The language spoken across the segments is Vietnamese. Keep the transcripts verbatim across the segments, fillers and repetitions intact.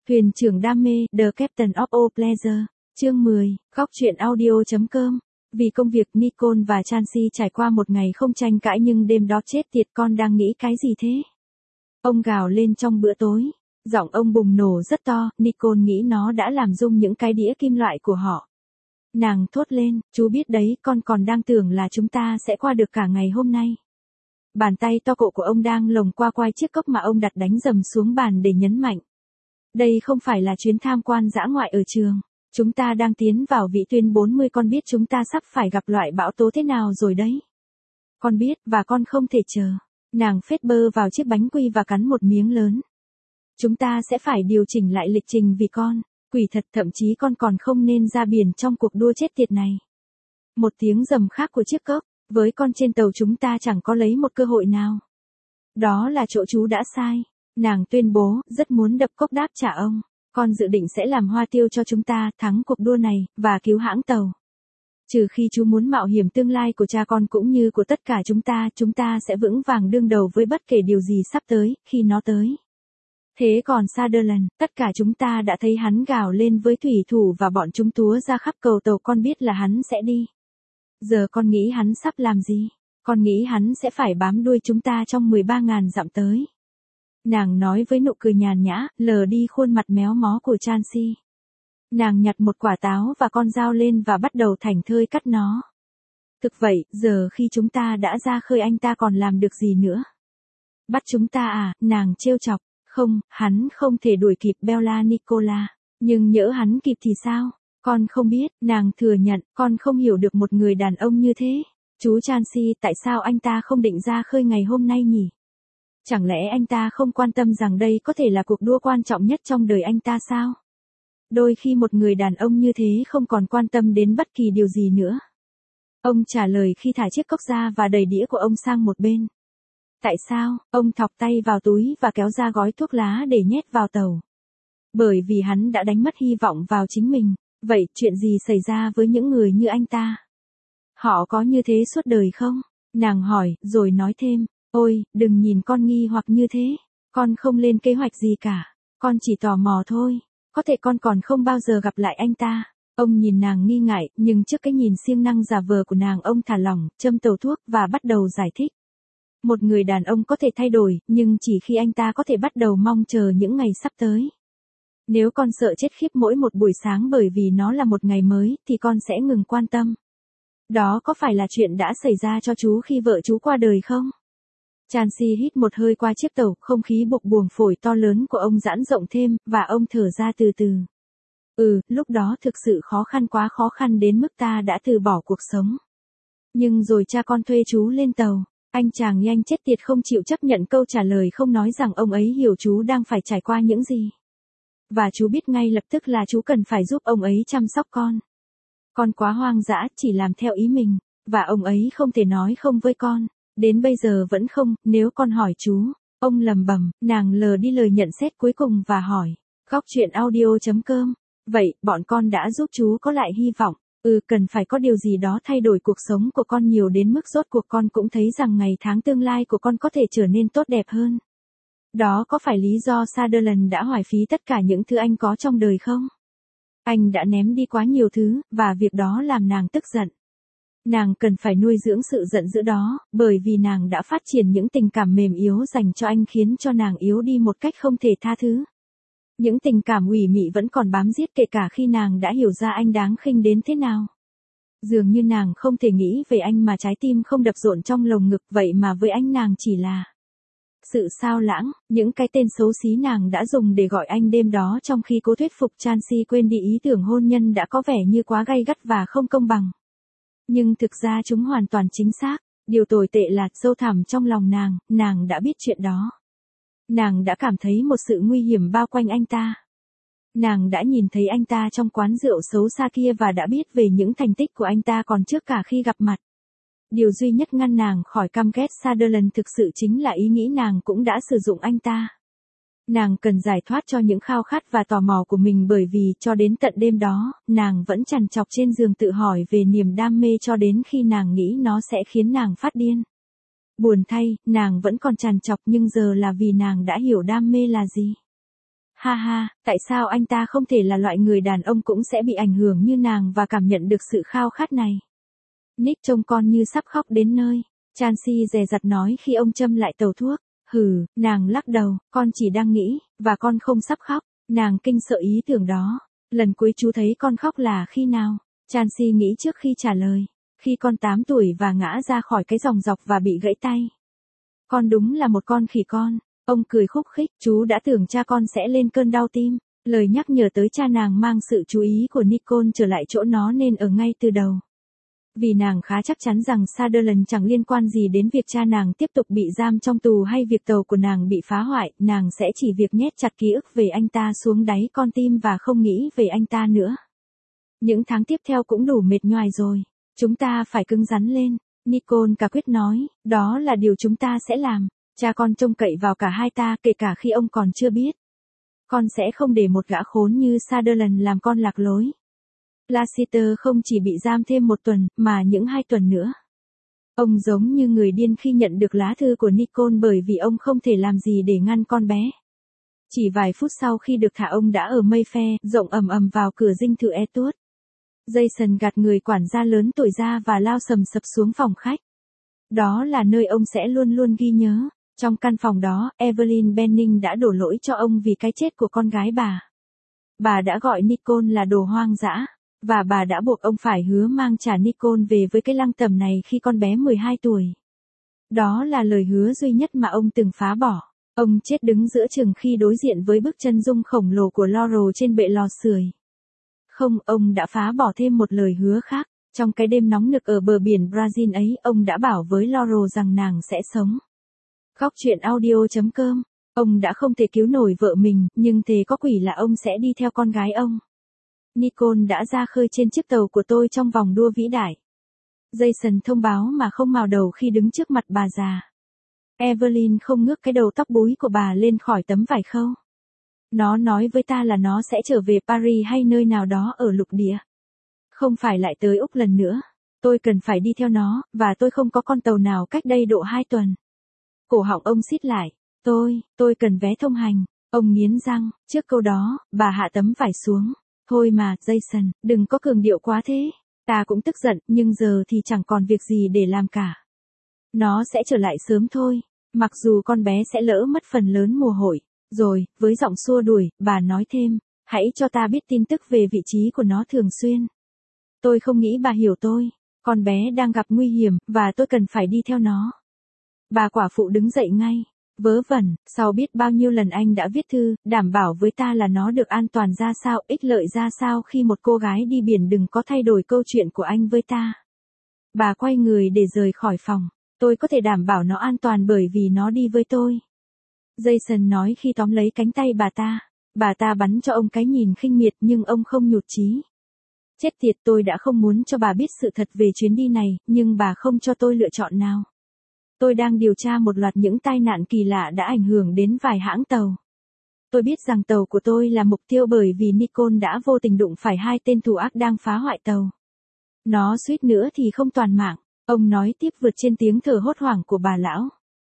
Thuyền trưởng đam mê, The Captain of All Pleasure, chương mười, góc truyện audio.com. Vì công việc Nicole và Chansey trải qua một ngày không tranh cãi nhưng đêm đó chết tiệt con đang nghĩ cái gì thế? Ông gào lên trong bữa tối. Giọng ông bùng nổ rất to, Nicole nghĩ nó đã làm rung những cái đĩa kim loại của họ. Nàng thốt lên, chú biết đấy, con còn đang tưởng là chúng ta sẽ qua được cả ngày hôm nay. Bàn tay to cộ của ông đang lồng qua quai chiếc cốc mà ông đặt đánh dầm xuống bàn để nhấn mạnh. Đây không phải là chuyến tham quan dã ngoại ở trường. Chúng ta đang tiến vào vĩ tuyến bốn mươi, con biết chúng ta sắp phải gặp loại bão tố thế nào rồi đấy. Con biết, và con không thể chờ. Nàng phết bơ vào chiếc bánh quy và cắn một miếng lớn. Chúng ta sẽ phải điều chỉnh lại lịch trình vì con. Quỷ thật, thậm chí con còn không nên ra biển trong cuộc đua chết tiệt này. Một tiếng rầm khác của chiếc cốc. Với con trên tàu chúng ta chẳng có lấy một cơ hội nào. Đó là chỗ chú đã sai. Nàng tuyên bố, rất muốn đập cốc đáp trả ông. Con dự định sẽ làm hoa tiêu cho chúng ta, thắng cuộc đua này, và cứu hãng tàu. Trừ khi chú muốn mạo hiểm tương lai của cha con cũng như của tất cả chúng ta, chúng ta sẽ vững vàng đương đầu với bất kể điều gì sắp tới, khi nó tới. Thế còn Sutherland, tất cả chúng ta đã thấy hắn gào lên với thủy thủ và bọn chúng túa ra khắp cầu tàu, con biết là hắn sẽ đi. Giờ con nghĩ hắn sắp làm gì? Con nghĩ hắn sẽ phải bám đuôi chúng ta trong mười ba nghìn dặm tới. Nàng nói với nụ cười nhàn nhã, lờ đi khuôn mặt méo mó của Chansey. Nàng nhặt một quả táo và con dao lên và bắt đầu thảnh thơi cắt nó. Thực vậy, giờ khi chúng ta đã ra khơi anh ta còn làm được gì nữa? Bắt chúng ta à, nàng trêu chọc. Không, hắn không thể đuổi kịp Bella Nicola. Nhưng nhỡ hắn kịp thì sao? Con không biết, nàng thừa nhận, con không hiểu được một người đàn ông như thế. Chú Chansey, tại sao anh ta không định ra khơi ngày hôm nay nhỉ? Chẳng lẽ anh ta không quan tâm rằng đây có thể là cuộc đua quan trọng nhất trong đời anh ta sao? Đôi khi một người đàn ông như thế không còn quan tâm đến bất kỳ điều gì nữa. Ông trả lời khi thả chiếc cốc ra và đẩy đĩa của ông sang một bên. Tại sao? Ông thọc tay vào túi và kéo ra gói thuốc lá để nhét vào tàu. Bởi vì hắn đã đánh mất hy vọng vào chính mình. Vậy, chuyện gì xảy ra với những người như anh ta? Họ có như thế suốt đời không? Nàng hỏi, rồi nói thêm, ôi, đừng nhìn con nghi hoặc như thế. Con không lên kế hoạch gì cả. Con chỉ tò mò thôi. Có thể con còn không bao giờ gặp lại anh ta. Ông nhìn nàng nghi ngại, nhưng trước cái nhìn siêng năng giả vờ của nàng, ông thả lỏng, châm tàu thuốc và bắt đầu giải thích. Một người đàn ông có thể thay đổi, nhưng chỉ khi anh ta có thể bắt đầu mong chờ những ngày sắp tới. Nếu con sợ chết khiếp mỗi một buổi sáng bởi vì nó là một ngày mới, thì con sẽ ngừng quan tâm. Đó có phải là chuyện đã xảy ra cho chú khi vợ chú qua đời không? Chansey hít một hơi qua chiếc tàu, không khí bục buồng phổi to lớn của ông giãn rộng thêm, và ông thở ra từ từ. Ừ, lúc đó thực sự khó khăn, quá khó khăn đến mức ta đã từ bỏ cuộc sống. Nhưng rồi cha con thuê chú lên tàu. Anh chàng nhanh chết tiệt không chịu chấp nhận câu trả lời, không nói rằng ông ấy hiểu chú đang phải trải qua những gì. Và chú biết ngay lập tức là chú cần phải giúp ông ấy chăm sóc con. Con quá hoang dã, chỉ làm theo ý mình, và ông ấy không thể nói không với con. Đến bây giờ vẫn không, nếu con hỏi chú. Ông lầm bầm, nàng lờ đi lời nhận xét cuối cùng và hỏi. Góc truyện audio.com. Vậy, bọn con đã giúp chú có lại hy vọng. Ừ, cần phải có điều gì đó thay đổi cuộc sống của con nhiều đến mức rốt cuộc con cũng thấy rằng ngày tháng tương lai của con có thể trở nên tốt đẹp hơn. Đó có phải lý do Sutherland đã hoài phí tất cả những thứ anh có trong đời không? Anh đã ném đi quá nhiều thứ, và việc đó làm nàng tức giận. Nàng cần phải nuôi dưỡng sự giận dữ đó, bởi vì nàng đã phát triển những tình cảm mềm yếu dành cho anh khiến cho nàng yếu đi một cách không thể tha thứ. Những tình cảm ủy mị vẫn còn bám giết kể cả khi nàng đã hiểu ra anh đáng khinh đến thế nào. Dường như nàng không thể nghĩ về anh mà trái tim không đập rộn trong lồng ngực, vậy mà với anh nàng chỉ là sự sao lãng, những cái tên xấu xí nàng đã dùng để gọi anh đêm đó trong khi cố thuyết phục Chansey quên đi ý tưởng hôn nhân đã có vẻ như quá gay gắt và không công bằng. Nhưng thực ra chúng hoàn toàn chính xác, điều tồi tệ là sâu thẳm trong lòng nàng, nàng đã biết chuyện đó. Nàng đã cảm thấy một sự nguy hiểm bao quanh anh ta. Nàng đã nhìn thấy anh ta trong quán rượu xấu xa kia và đã biết về những thành tích của anh ta còn trước cả khi gặp mặt. Điều duy nhất ngăn nàng khỏi căm ghét Sutherland thực sự chính là ý nghĩ nàng cũng đã sử dụng anh ta. Nàng cần giải thoát cho những khao khát và tò mò của mình, bởi vì cho đến tận đêm đó, nàng vẫn trằn trọc trên giường tự hỏi về niềm đam mê cho đến khi nàng nghĩ nó sẽ khiến nàng phát điên. Buồn thay, nàng vẫn còn trằn trọc, nhưng giờ là vì nàng đã hiểu đam mê là gì. Ha ha, tại sao anh ta không thể là loại người đàn ông cũng sẽ bị ảnh hưởng như nàng và cảm nhận được sự khao khát này? Nick trông con như sắp khóc đến nơi. Chansey dè dặt nói khi ông châm lại tàu thuốc. Hừ, nàng lắc đầu, con chỉ đang nghĩ, và con không sắp khóc. Nàng kinh sợ ý tưởng đó. Lần cuối chú thấy con khóc là khi nào? Chansey nghĩ trước khi trả lời. Khi con tám tuổi và ngã ra khỏi cái dòng dọc và bị gãy tay. Con đúng là một con khỉ con. Ông cười khúc khích, chú đã tưởng cha con sẽ lên cơn đau tim. Lời nhắc nhở tới cha nàng mang sự chú ý của Nicole trở lại chỗ nó nên ở ngay từ đầu. Vì nàng khá chắc chắn rằng Sutherland chẳng liên quan gì đến việc cha nàng tiếp tục bị giam trong tù hay việc tàu của nàng bị phá hoại, nàng sẽ chỉ việc nhét chặt ký ức về anh ta xuống đáy con tim và không nghĩ về anh ta nữa. Những tháng tiếp theo cũng đủ mệt nhoài rồi. Chúng ta phải cứng rắn lên. Nicole cả quyết nói, đó là điều chúng ta sẽ làm. Cha con trông cậy vào cả hai ta kể cả khi ông còn chưa biết. Con sẽ không để một gã khốn như Sutherland làm con lạc lối. Lassiter không chỉ bị giam thêm một tuần, mà những hai tuần nữa. Ông giống như người điên khi nhận được lá thư của Nicole bởi vì ông không thể làm gì để ngăn con bé. Chỉ vài phút sau khi được thả ông đã ở Mayfair, rộng ầm ầm vào cửa dinh thự Eastwood. Jason gạt người quản gia lớn tuổi ra và lao sầm sập xuống phòng khách. Đó là nơi ông sẽ luôn luôn ghi nhớ. Trong căn phòng đó, Evelyn Benning đã đổ lỗi cho ông vì cái chết của con gái bà. Bà đã gọi Nicole là đồ hoang dã, và bà đã buộc ông phải hứa mang trả Nicole về với cái lăng tẩm này khi con bé mười hai tuổi. Đó là lời hứa duy nhất mà ông từng phá bỏ. Ông chết đứng giữa chừng khi đối diện với bức chân dung khổng lồ của Laurel trên bệ lò sưởi. Không, ông đã phá bỏ thêm một lời hứa khác. Trong cái đêm nóng nực ở bờ biển Brazil ấy, ông đã bảo với Laurel rằng nàng sẽ sống. Khóc chuyện audio chấm com. Ông đã không thể cứu nổi vợ mình, nhưng thề có quỷ là ông sẽ đi theo con gái ông. Nicole đã ra khơi trên chiếc tàu của tôi trong vòng đua vĩ đại. Jason thông báo mà không mào đầu khi đứng trước mặt bà già. Evelyn không ngước cái đầu tóc búi của bà lên khỏi tấm vải khâu. Nó nói với ta là nó sẽ trở về Paris hay nơi nào đó ở lục địa. Không phải lại tới Úc lần nữa. Tôi cần phải đi theo nó, và tôi không có con tàu nào cách đây độ hai tuần. Cổ họng ông xít lại. Tôi, tôi cần vé thông hành. Ông nghiến răng, trước câu đó, bà hạ tấm vải xuống. Thôi mà, Jason, đừng có cường điệu quá thế. Ta cũng tức giận, nhưng giờ thì chẳng còn việc gì để làm cả. Nó sẽ trở lại sớm thôi, mặc dù con bé sẽ lỡ mất phần lớn mùa hội. Rồi, với giọng xua đuổi, bà nói thêm, hãy cho ta biết tin tức về vị trí của nó thường xuyên. Tôi không nghĩ bà hiểu tôi. Con bé đang gặp nguy hiểm, và tôi cần phải đi theo nó. Bà quả phụ đứng dậy ngay. Vớ vẩn, sau biết bao nhiêu lần anh đã viết thư, đảm bảo với ta là nó được an toàn ra sao, ích lợi ra sao khi một cô gái đi biển đừng có thay đổi câu chuyện của anh với ta. Bà quay người để rời khỏi phòng. Tôi có thể đảm bảo nó an toàn bởi vì nó đi với tôi. Jason nói khi tóm lấy cánh tay bà ta. Bà ta bắn cho ông cái nhìn khinh miệt nhưng ông không nhụt chí. Chết tiệt, tôi đã không muốn cho bà biết sự thật về chuyến đi này, nhưng bà không cho tôi lựa chọn nào. Tôi đang điều tra một loạt những tai nạn kỳ lạ đã ảnh hưởng đến vài hãng tàu. Tôi biết rằng tàu của tôi là mục tiêu bởi vì Nicole đã vô tình đụng phải hai tên thủ ác đang phá hoại tàu. Nó suýt nữa thì không toàn mạng, ông nói tiếp vượt trên tiếng thở hốt hoảng của bà lão.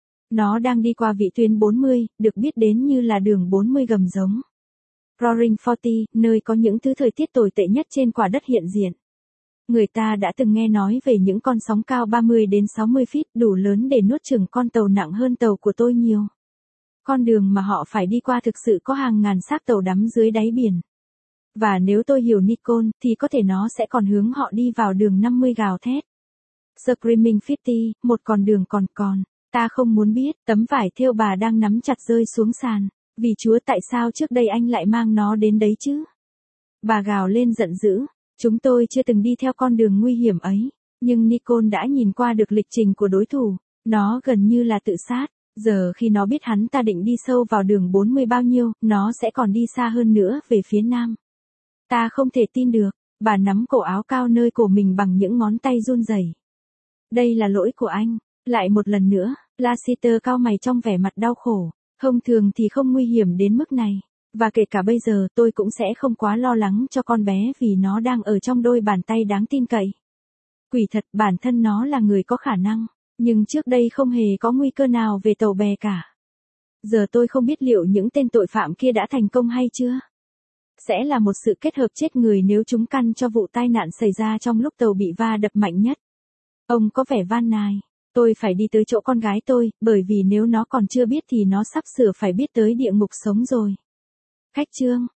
Nó đang đi qua vị tuyến bốn mươi, được biết đến như là đường bốn mươi gầm giống. Roaring Forty, nơi có những thứ thời tiết tồi tệ nhất trên quả đất hiện diện. Người ta đã từng nghe nói về những con sóng cao ba mươi đến sáu mươi feet đủ lớn để nuốt chửng con tàu nặng hơn tàu của tôi nhiều. Con đường mà họ phải đi qua thực sự có hàng ngàn xác tàu đắm dưới đáy biển. Và nếu tôi hiểu Nicole, thì có thể nó sẽ còn hướng họ đi vào đường năm mươi gào thét. Screaming Fifty, một con đường còn còn. Ta không muốn biết, tấm vải thêu bà đang nắm chặt rơi xuống sàn. Vì Chúa, tại sao trước đây anh lại mang nó đến đấy chứ? Bà gào lên giận dữ. Chúng tôi chưa từng đi theo con đường nguy hiểm ấy. Nhưng Nicole đã nhìn qua được lịch trình của đối thủ. Nó gần như là tự sát. Giờ khi nó biết hắn ta định đi sâu vào đường bốn mươi bao nhiêu, nó sẽ còn đi xa hơn nữa về phía nam. Ta không thể tin được. Bà nắm cổ áo cao nơi cổ mình bằng những ngón tay run rẩy. Đây là lỗi của anh. Lại một lần nữa, Lassiter cau mày trong vẻ mặt đau khổ. Thông thường thì không nguy hiểm đến mức này. Và kể cả bây giờ tôi cũng sẽ không quá lo lắng cho con bé vì nó đang ở trong đôi bàn tay đáng tin cậy. Quỷ thật, bản thân nó là người có khả năng. Nhưng trước đây không hề có nguy cơ nào về tàu bè cả. Giờ tôi không biết liệu những tên tội phạm kia đã thành công hay chưa. Sẽ là một sự kết hợp chết người nếu chúng căn cho vụ tai nạn xảy ra trong lúc tàu bị va đập mạnh nhất. Ông có vẻ van nài. Tôi phải đi tới chỗ con gái tôi, bởi vì nếu nó còn chưa biết thì nó sắp sửa phải biết tới địa ngục sống rồi. Khách trương,